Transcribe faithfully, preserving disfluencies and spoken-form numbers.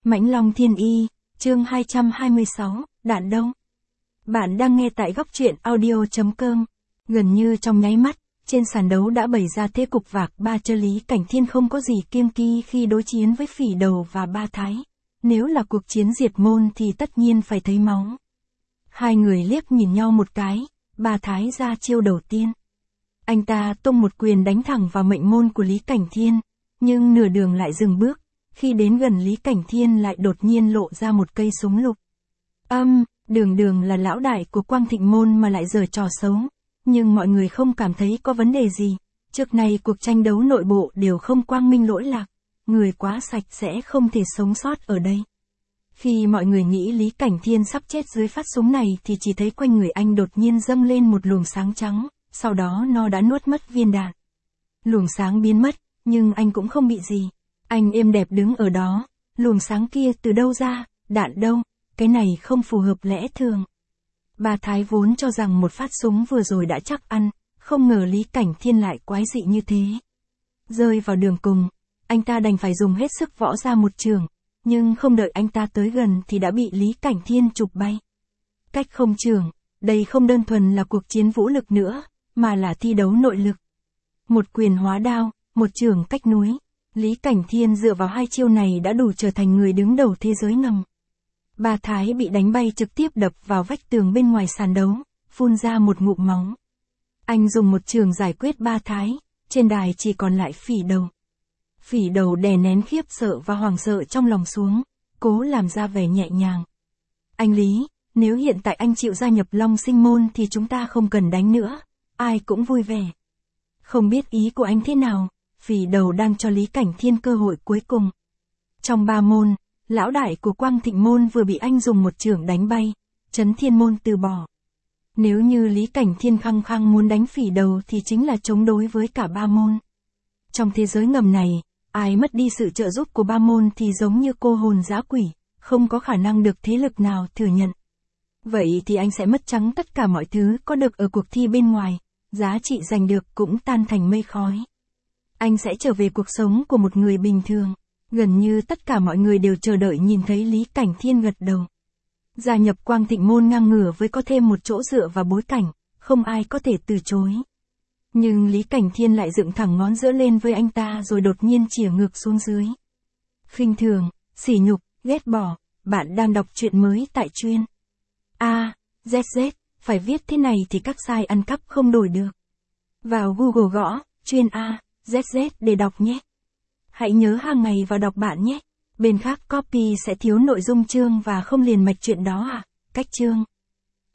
Mãnh Long Thiên Y, chương hai trăm hai mươi sáu, đạn đông. Bạn đang nghe tại góc truyện audio chấm com. Gần như trong nháy mắt, trên sàn đấu đã bày ra thế cục vạc ba chơ Lý Cảnh Thiên không có gì kiêng kỳ khi đối chiến với Phỉ Đầu và Ba Thái. Nếu là cuộc chiến diệt môn thì tất nhiên phải thấy máu. Hai người liếc nhìn nhau một cái, Ba Thái ra chiêu đầu tiên. Anh ta tung một quyền đánh thẳng vào mệnh môn của Lý Cảnh Thiên, nhưng nửa đường lại dừng bước. Khi đến gần Lý Cảnh Thiên lại đột nhiên lộ ra một cây súng lục. Âm, đường đường là lão đại của Quang Thịnh môn mà lại giở trò xấu. Nhưng mọi người không cảm thấy có vấn đề gì. Trước này cuộc tranh đấu nội bộ đều không quang minh lỗi lạc. Người quá sạch sẽ không thể sống sót ở đây. Khi mọi người nghĩ Lý Cảnh Thiên sắp chết dưới phát súng này thì chỉ thấy quanh người anh đột nhiên dâng lên một luồng sáng trắng. Sau đó nó đã nuốt mất viên đạn. Luồng sáng biến mất, nhưng anh cũng không bị gì. Anh êm đẹp đứng ở đó, luồng sáng kia từ đâu ra, đạn đâu, cái này không phù hợp lẽ thường. Ba Thái vốn cho rằng một phát súng vừa rồi đã chắc ăn, không ngờ Lý Cảnh Thiên lại quái dị như thế. Rơi vào đường cùng, anh ta đành phải dùng hết sức võ ra một trường, nhưng không đợi anh ta tới gần thì đã bị Lý Cảnh Thiên chụp bay. Cách không trường, đây không đơn thuần là cuộc chiến vũ lực nữa, mà là thi đấu nội lực. Một quyền hóa đao, một trường cách núi. Lý Cảnh Thiên dựa vào hai chiêu này đã đủ trở thành người đứng đầu thế giới ngầm. Ba Thái bị đánh bay trực tiếp đập vào vách tường bên ngoài sàn đấu, phun ra một ngụm máu. Anh dùng một trường giải quyết Ba Thái, trên đài chỉ còn lại Phỉ Đầu. Phỉ Đầu đè nén khiếp sợ và hoảng sợ trong lòng xuống, cố làm ra vẻ nhẹ nhàng. Anh Lý, nếu hiện tại anh chịu gia nhập Long Sinh môn thì chúng ta không cần đánh nữa, ai cũng vui vẻ. Không biết ý của anh thế nào? Phỉ Đầu đang cho Lý Cảnh Thiên cơ hội cuối cùng. Trong ba môn, lão đại của Quang Thịnh môn vừa bị anh dùng một chưởng đánh bay, Chấn Thiên môn từ bỏ. Nếu như Lý Cảnh Thiên khăng khăng muốn đánh Phỉ Đầu thì chính là chống đối với cả ba môn. Trong thế giới ngầm này, ai mất đi sự trợ giúp của ba môn thì giống như cô hồn dã quỷ, không có khả năng được thế lực nào thừa nhận. Vậy thì anh sẽ mất trắng tất cả mọi thứ có được ở cuộc thi bên ngoài, giá trị giành được cũng tan thành mây khói. Anh sẽ trở về cuộc sống của một người bình thường. Gần như tất cả mọi người đều chờ đợi nhìn thấy Lý Cảnh Thiên gật đầu. Gia nhập Quang Thịnh môn ngang ngửa với có thêm một chỗ dựa và bối cảnh, không ai có thể từ chối. Nhưng Lý Cảnh Thiên lại dựng thẳng ngón giữa lên với anh ta rồi đột nhiên chĩa ngược xuống dưới. Khinh thường, sỉ nhục, ghét bỏ, bạn đang đọc truyện mới tại chuyên. A, Z Z, phải viết thế này thì các sai ăn cắp không đổi được. Vào Google gõ, chuyên A, Z Z để đọc nhé. Hãy nhớ hàng ngày vào đọc bạn nhé. Bên khác copy sẽ thiếu nội dung chương và không liền mạch chuyện đó à? Cách chương.